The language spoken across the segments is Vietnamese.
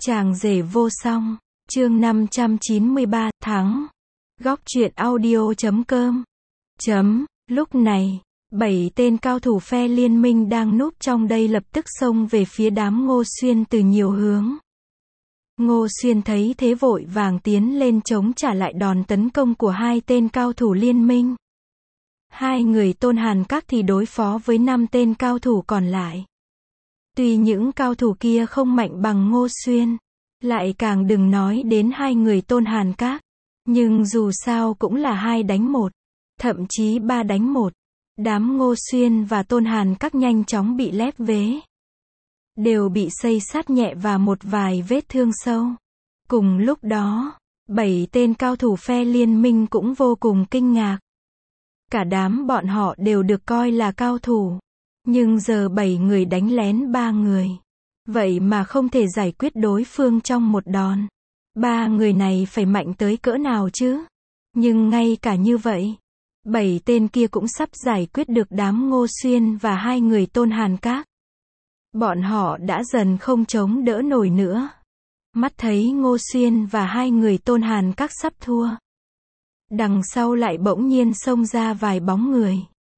Chàng rể vô song, chương 593, thắng. Góc truyện audio.com. Lúc này, 7 tên cao thủ phe liên minh đang núp trong đây lập tức xông về phía đám Ngô Xuyên từ nhiều hướng. Ngô Xuyên thấy thế vội vàng tiến lên chống trả lại đòn tấn công của 2 tên cao thủ liên minh. 2 người Tôn Hàn Các thì đối phó với 5 tên cao thủ còn lại. Tuy những cao thủ kia không mạnh bằng Ngô Xuyên, lại càng đừng nói đến 2 người Tôn Hàn Các, nhưng dù sao cũng là 2 đánh 1, thậm chí 3 đánh 1. Đám Ngô Xuyên và Tôn Hàn Các nhanh chóng bị lép vế, đều bị xây sát nhẹ và một vài vết thương sâu. Cùng lúc đó, 7 tên cao thủ phe liên minh cũng vô cùng kinh ngạc. Cả đám bọn họ đều được coi là cao thủ, nhưng giờ 7 người đánh lén 3 người, vậy mà không thể giải quyết đối phương trong một đòn. 3 người này phải mạnh tới cỡ nào chứ? Nhưng ngay cả như vậy, 7 tên kia cũng sắp giải quyết được đám Ngô Xuyên và 2 người Tôn Hàn Các. Bọn họ đã dần không chống đỡ nổi nữa. Mắt thấy Ngô Xuyên và 2 người Tôn Hàn Các sắp thua, đằng sau lại bỗng nhiên xông ra vài bóng người.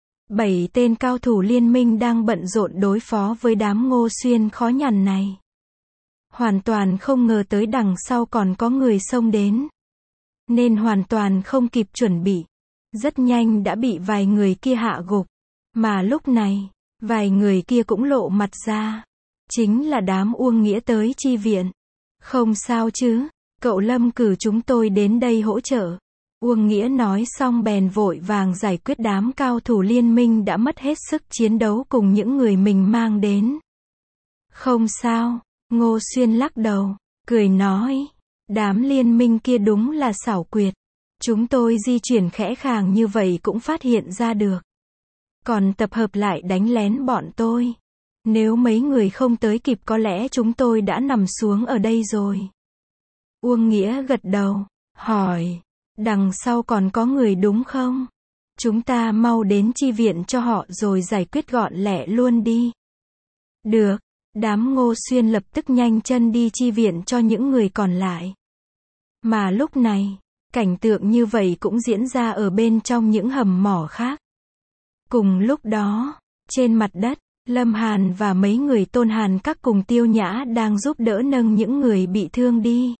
7 tên cao thủ liên minh đang bận rộn đối phó với đám Ngô Xuyên khó nhằn này. Hoàn toàn không ngờ tới đằng sau còn có người xông đến, nên hoàn toàn không kịp chuẩn bị. Rất nhanh đã bị vài người kia hạ gục. Mà lúc này, vài người kia cũng lộ mặt ra. Chính là đám Uông Nghĩa tới chi viện. Không sao chứ, cậu Lâm cử chúng tôi đến đây hỗ trợ. Uông Nghĩa nói xong bèn vội vàng giải quyết đám cao thủ liên minh đã mất hết sức chiến đấu cùng những người mình mang đến. Không sao, Ngô Xuyên lắc đầu, cười nói, đám liên minh kia đúng là xảo quyệt. Chúng tôi di chuyển khẽ khàng như vậy cũng phát hiện ra được. Còn tập hợp lại đánh lén bọn tôi. Nếu mấy người không tới kịp có lẽ chúng tôi đã nằm xuống ở đây rồi. Uông Nghĩa gật đầu, hỏi, đằng sau còn có người đúng không? Chúng ta mau đến chi viện cho họ rồi giải quyết gọn lẹ luôn đi. Được, đám Ngô Xuyên lập tức nhanh chân đi chi viện cho những người còn lại. Mà lúc này, cảnh tượng như vậy cũng diễn ra ở bên trong những hầm mỏ khác. Cùng lúc đó, trên mặt đất, Lâm Hàn và mấy người Tôn Hàn Các cùng Tiêu Nhã đang giúp đỡ nâng những người bị thương đi.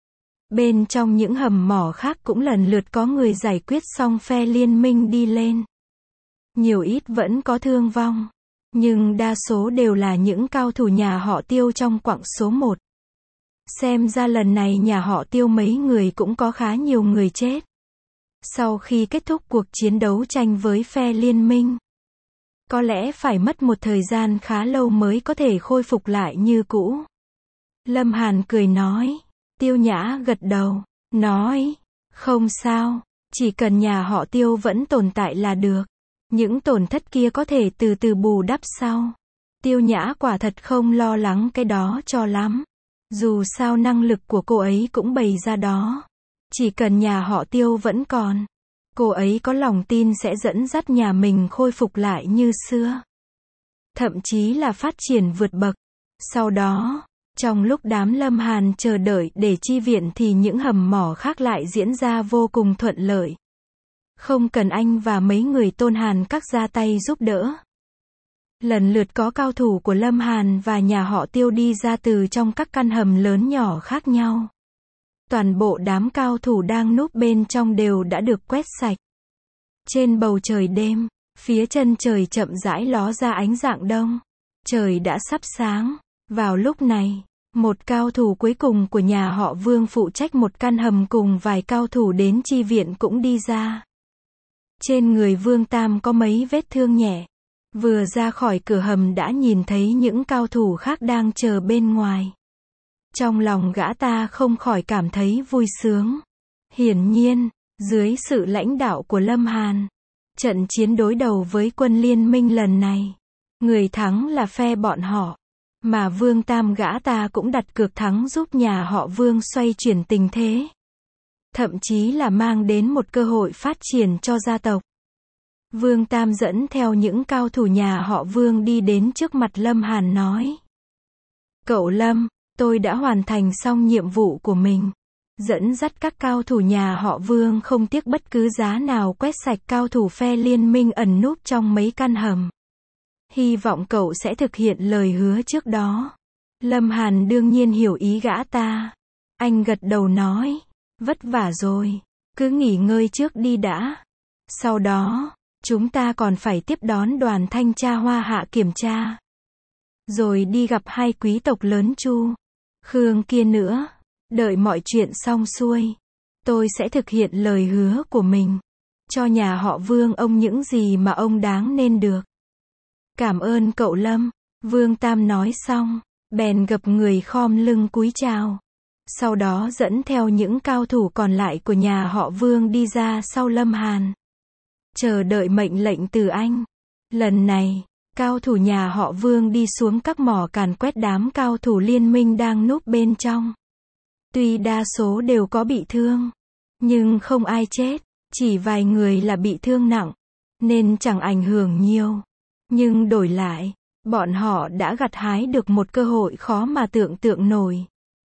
Bên trong những hầm mỏ khác cũng lần lượt có người giải quyết xong phe liên minh đi lên. Nhiều ít vẫn có thương vong, nhưng đa số đều là những cao thủ nhà họ Tiêu trong quặng số 1. Xem ra lần này nhà họ Tiêu mấy người cũng có khá nhiều người chết. Sau khi kết thúc cuộc chiến đấu tranh với phe liên minh, có lẽ phải mất một thời gian khá lâu mới có thể khôi phục lại như cũ. Lâm Hàn cười nói. Tiêu Nhã gật đầu, nói, không sao, chỉ cần nhà họ Tiêu vẫn tồn tại là được. Những tổn thất kia có thể từ từ bù đắp sau. Tiêu Nhã quả thật không lo lắng cái đó cho lắm. Dù sao năng lực của cô ấy cũng bày ra đó. Chỉ cần nhà họ Tiêu vẫn còn, cô ấy có lòng tin sẽ dẫn dắt nhà mình khôi phục lại như xưa. Thậm chí là phát triển vượt bậc. Sau đó, trong lúc đám Lâm Hàn chờ đợi để chi viện thì những hầm mỏ khác lại diễn ra vô cùng thuận lợi. Không cần anh và mấy người Tôn Hàn Các ra tay giúp đỡ. Lần lượt có cao thủ của Lâm Hàn và nhà họ Tiêu đi ra từ trong các căn hầm lớn nhỏ khác nhau. Toàn bộ đám cao thủ đang núp bên trong đều đã được quét sạch. Trên bầu trời đêm, phía chân trời chậm rãi ló ra ánh rạng đông. Trời đã sắp sáng. Vào lúc này, một cao thủ cuối cùng của nhà họ Vương phụ trách một căn hầm cùng vài cao thủ đến chi viện cũng đi ra. Trên người Vương Tam có mấy vết thương nhẹ. Vừa ra khỏi cửa hầm đã nhìn thấy những cao thủ khác đang chờ bên ngoài. Trong lòng gã ta không khỏi cảm thấy vui sướng. Hiển nhiên, dưới sự lãnh đạo của Lâm Hàn, trận chiến đối đầu với quân liên minh lần này, người thắng là phe bọn họ. Mà Vương Tam gã ta cũng đặt cược thắng giúp nhà họ Vương xoay chuyển tình thế. Thậm chí là mang đến một cơ hội phát triển cho gia tộc. Vương Tam dẫn theo những cao thủ nhà họ Vương đi đến trước mặt Lâm Hàn nói. Cậu Lâm, Tôi đã hoàn thành xong nhiệm vụ của mình. Dẫn dắt các cao thủ nhà họ Vương không tiếc bất cứ giá nào quét sạch cao thủ phe liên minh ẩn núp trong mấy căn hầm. Hy vọng cậu sẽ thực hiện lời hứa trước đó. Lâm Hàn đương nhiên hiểu ý gã ta. Anh gật đầu nói, vất vả rồi, cứ nghỉ ngơi trước đi đã. Sau đó, chúng ta còn phải tiếp đón đoàn thanh tra Hoa Hạ kiểm tra. Rồi đi gặp hai quý tộc lớn Chu, Khương kia nữa. Đợi mọi chuyện xong xuôi, tôi sẽ thực hiện lời hứa của mình. Cho nhà họ Vương ông những gì mà ông đáng nên được. Cảm ơn cậu Lâm. Vương Tam nói xong, bèn gập người khom lưng cúi chào. Sau đó dẫn theo những cao thủ còn lại của nhà họ Vương đi ra sau Lâm Hàn. Chờ đợi mệnh lệnh từ anh. Lần này, cao thủ nhà họ Vương đi xuống các mỏ càn quét đám cao thủ liên minh đang núp bên trong. Tuy đa số đều có bị thương, nhưng không ai chết, chỉ vài người là bị thương nặng, nên chẳng ảnh hưởng nhiều. Nhưng đổi lại, bọn họ đã gặt hái được một cơ hội khó mà tưởng tượng nổi.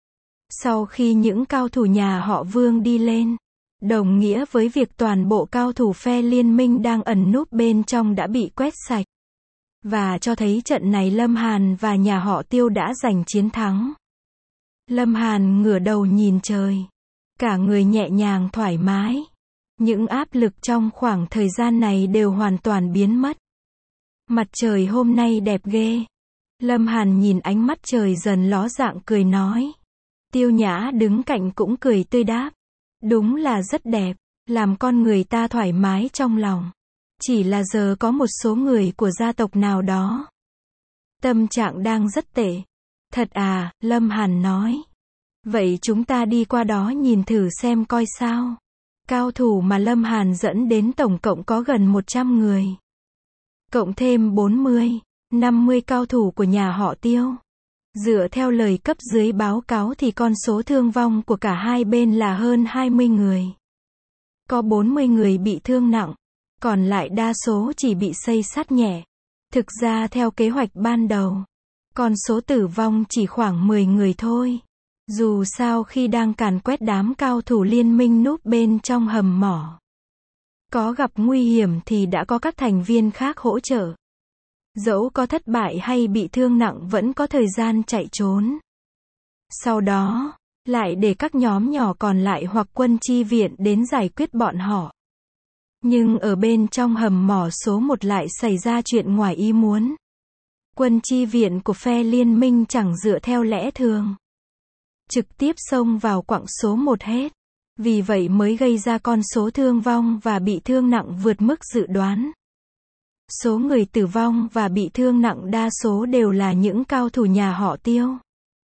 Sau khi những cao thủ nhà họ Vương đi lên, đồng nghĩa với việc toàn bộ cao thủ phe liên minh đang ẩn núp bên trong đã bị quét sạch. Và cho thấy trận này Lâm Hàn và nhà họ Tiêu đã giành chiến thắng. Lâm Hàn ngửa đầu nhìn trời. Cả người nhẹ nhàng thoải mái. Những áp lực trong khoảng thời gian này đều hoàn toàn biến mất. Mặt trời hôm nay đẹp ghê. Lâm Hàn nhìn ánh mắt trời dần ló dạng cười nói. Tiêu Nhã đứng cạnh cũng cười tươi đáp. Đúng là rất đẹp, làm con người ta thoải mái trong lòng. Chỉ là giờ có một số người của gia tộc nào đó. Tâm trạng đang rất tệ. Thật à, Lâm Hàn nói. Vậy chúng ta đi qua đó nhìn thử xem coi sao. Cao thủ mà Lâm Hàn dẫn đến tổng cộng có gần 100 người. Cộng thêm 40, 50 cao thủ của nhà họ Tiêu. Dựa theo lời cấp dưới báo cáo thì con số thương vong của cả hai bên là hơn 20 người. Có 40 người bị thương nặng, còn lại đa số chỉ bị xây xát nhẹ. Thực ra theo kế hoạch ban đầu, con số tử vong chỉ khoảng 10 người thôi. Dù sao khi đang càn quét đám cao thủ liên minh núp bên trong hầm mỏ, có gặp nguy hiểm thì đã có các thành viên khác hỗ trợ. Dẫu có thất bại hay bị thương nặng vẫn có thời gian chạy trốn. Sau đó, lại để các nhóm nhỏ còn lại hoặc quân chi viện đến giải quyết bọn họ. Nhưng ở bên trong hầm mỏ số 1 lại xảy ra chuyện ngoài ý muốn. Quân chi viện của phe liên minh chẳng dựa theo lẽ thường. Trực tiếp xông vào quặng số 1 hết. Vì vậy mới gây ra con số thương vong và bị thương nặng vượt mức dự đoán. Số người tử vong và bị thương nặng đa số đều là những cao thủ nhà họ Tiêu.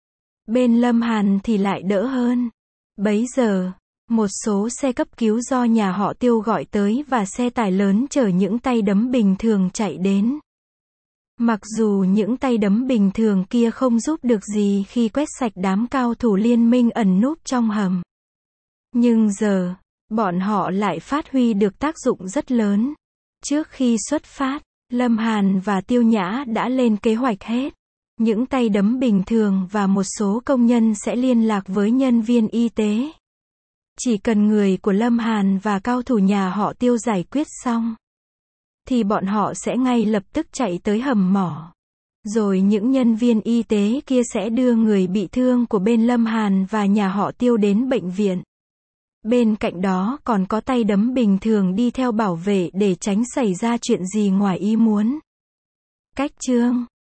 Bên Lâm Hàn thì lại đỡ hơn. Bấy giờ, một số xe cấp cứu do nhà họ Tiêu gọi tới và xe tải lớn chở những tay đấm bình thường chạy đến. Mặc dù những tay đấm bình thường kia không giúp được gì khi quét sạch đám cao thủ liên minh ẩn núp trong hầm. Nhưng giờ, bọn họ lại phát huy được tác dụng rất lớn. Trước khi xuất phát, Lâm Hàn và Tiêu Nhã đã lên kế hoạch hết. Những tay đấm bình thường và một số công nhân sẽ liên lạc với nhân viên y tế. Chỉ cần người của Lâm Hàn và cao thủ nhà họ Tiêu giải quyết xong, thì bọn họ sẽ ngay lập tức chạy tới hầm mỏ. Rồi những nhân viên y tế kia sẽ đưa người bị thương của bên Lâm Hàn và nhà họ Tiêu đến bệnh viện. Bên cạnh đó còn có tay đấm bình thường đi theo bảo vệ để tránh xảy ra chuyện gì ngoài ý muốn. Cách chương